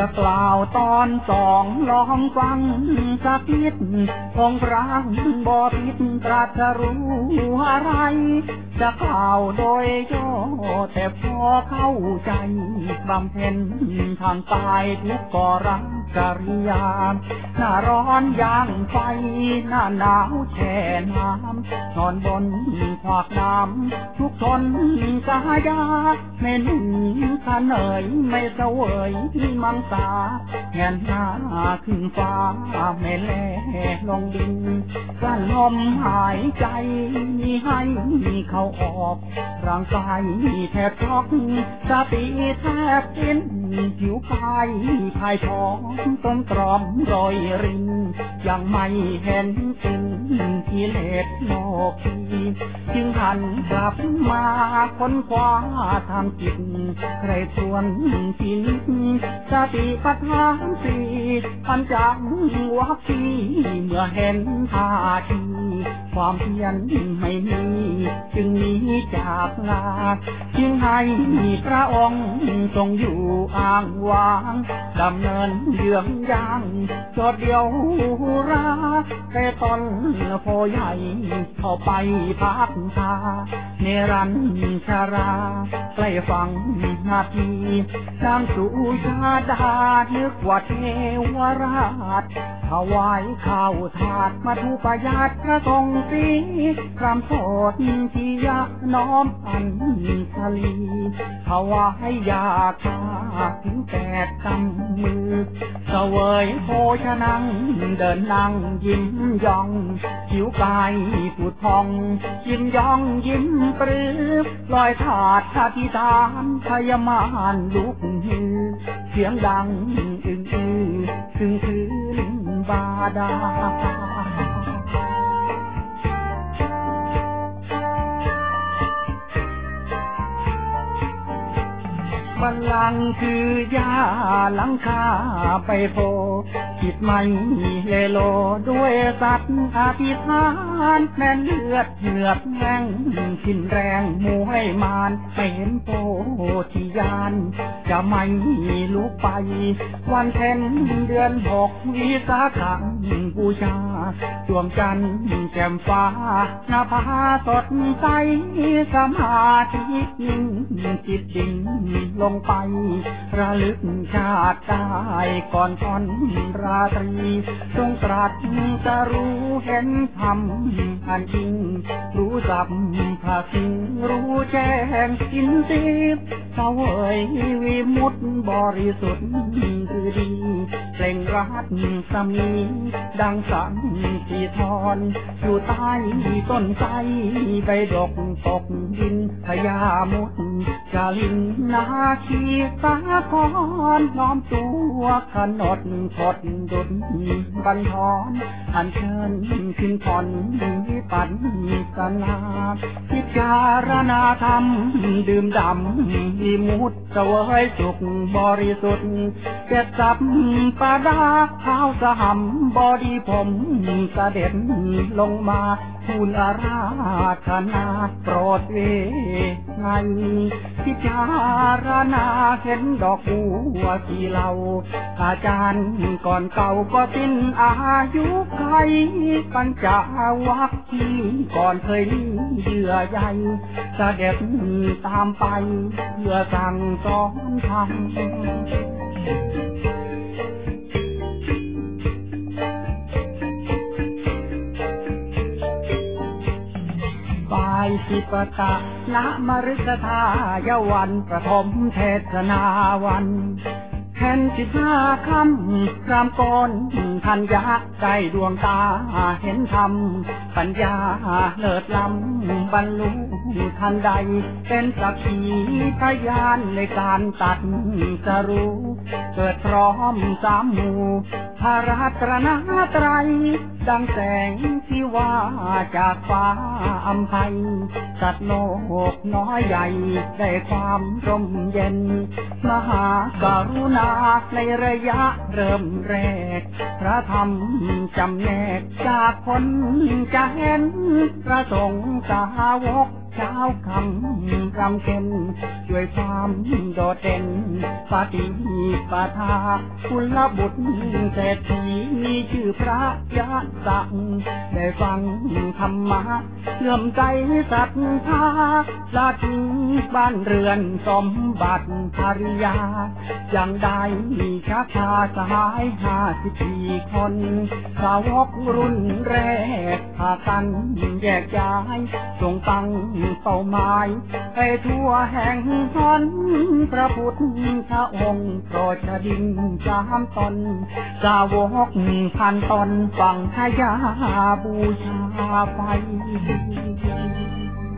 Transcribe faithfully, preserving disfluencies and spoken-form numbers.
กล่าวตอนสองลองฟังสักนิดคงพระบ่ผิดตรัสรู้อะไรจะกล่าวโดยย่อแต่พอเข้าใจบำเพ็ญทางกายทุกกรังกริยาหน้าร้อนย่างไฟหน้าหนาวแช่น้ำนอนบนขวากน้ำทุกทนกายาไม่หนุ่มข้าเหนื่อยไม่เสวยมังสาแงนหน้าขึ้นฟ้าไม่แลลงดินกลั้นลมหายใจให้เขาออกร่างกายแทบช็อกสติแทบสิ้นผิวกายภายท้องต้นตรอมรอยรินยังไม่เห็นสิ่งที่เลดโลกีจึงหันกลับมาค้นคว้าทางจิตใครควรที่นิดสติปัฏฐานสี่ปัญจวัคคีย์เมื่อเห็นท่าทีความเพียรไม่มีจึงหนีจากลาจึงให้พระองค์ทรงอยู่อ้างว้างดำเนินเยื้องย่างโดดเดี่ยวราแต่ตนโพใหญ่เข้าไปพักชาเนรัญชาราใกล้ฟังนาทีนางสุชาดานึกว่าเทวราชถวายข้าวถาดมาทุปยาตพระทรงสีพรำโสดที่ยะน้อมอัญชลีถวายยาคาถึงแปดกำมือเสวยโภชนังเดินนั่งยิ้มย่องผิวกายผุดพองยิ้มย่องยิ้มปลื้มลอยถาดอธิษฐานพยามานลุกฮือเสียงดังอึ้งอื้อถึงคืนบาดาลบัลลังก์คือยาหลังคาไปโพจิตไม่เลโลด้วยสัตว์อธิษฐานแน่นเลือดเหงือกแห้งกินแรงมวยมานไม่เห็นโพธิญาณจะไม่ลุกไปวันเพ็ญเดือนหกวิสาขบูชาดวงจันทร์แจ่มฟ้าหน้าผาสดใสสมาธินิ่งจิตดิ่งลงไประลึกชาติได้ก่อนก่อนราตรีทรงตรัสจะรู้เห็นธรรมอันจริงรู้สัพพะสิ่งรู้แจ้งอินทรีย์เสวยวิมุตติบริสุทธิ์คือดีเปล่งรัตสมีดังสังสีทอนอยู่ใต้ต้นไทรใบดกตกดินพญามุตจารินนาคีสาครน้อมตัวขนดขดดุจบันทอนอันเชิญขึ้นผ่อนวิปัสสนาพิจารณาธรรมดื่มดำวิมุตติเสวยสุขบริสุทธิ์เจ็ดสัพปดาข้าวสหัมบอดีผมเสด็จลงมาทูลอาราธนาโปรดเวไงพิจารณาเห็นดอกบัวที่เราอาจารย์ก่อนเก่าก็สิ้นอายุไขปัญจวัคคีย์ก่อนเคยมีเยื่อใยเสด็จตามไปเพื่อสั่งสอนธรรมสิปตะนะมฤคทายวันประถมเทศนาวันแทนสิบห้าคำรามกรทัญญาได้ดวงตาเห็นธรรมปัญญาเลิศล้ำบรรลุทันใดเป็นสักขีพยานในการตัดสรู้เกิดพร้อมสามหมู่พระรัตนตรัยดังแสงที่ว่าจากฟ้าอำไพสัตว์โลกน้อยใหญ่ได้ความร่มเย็นมหากรุณาในระยะเริ่มแรกพระธรรมจำแนกจากคนจะเห็นพระสงฆ์สาวกแทเช้าคำรำเค็นด้วยความโดดเด่นปฏิปทากุลบุตรเศรษฐีมีชื่อพระยะสังได้ฟังธรรมะเลื่อมใจศรัทธาละทิ้งบ้านเรือนสมบัติภริยายังได้มีชักพาสหายห้าสิบสี่คนสาวกรุ่นแรกพากันแยกย้ายส่งตั้งเป้าหมายไปทั่วแห่งหนพระพุทธองค์โปรดจะดินสามตนสาวกพันตนฟังทยาบูชาไฟ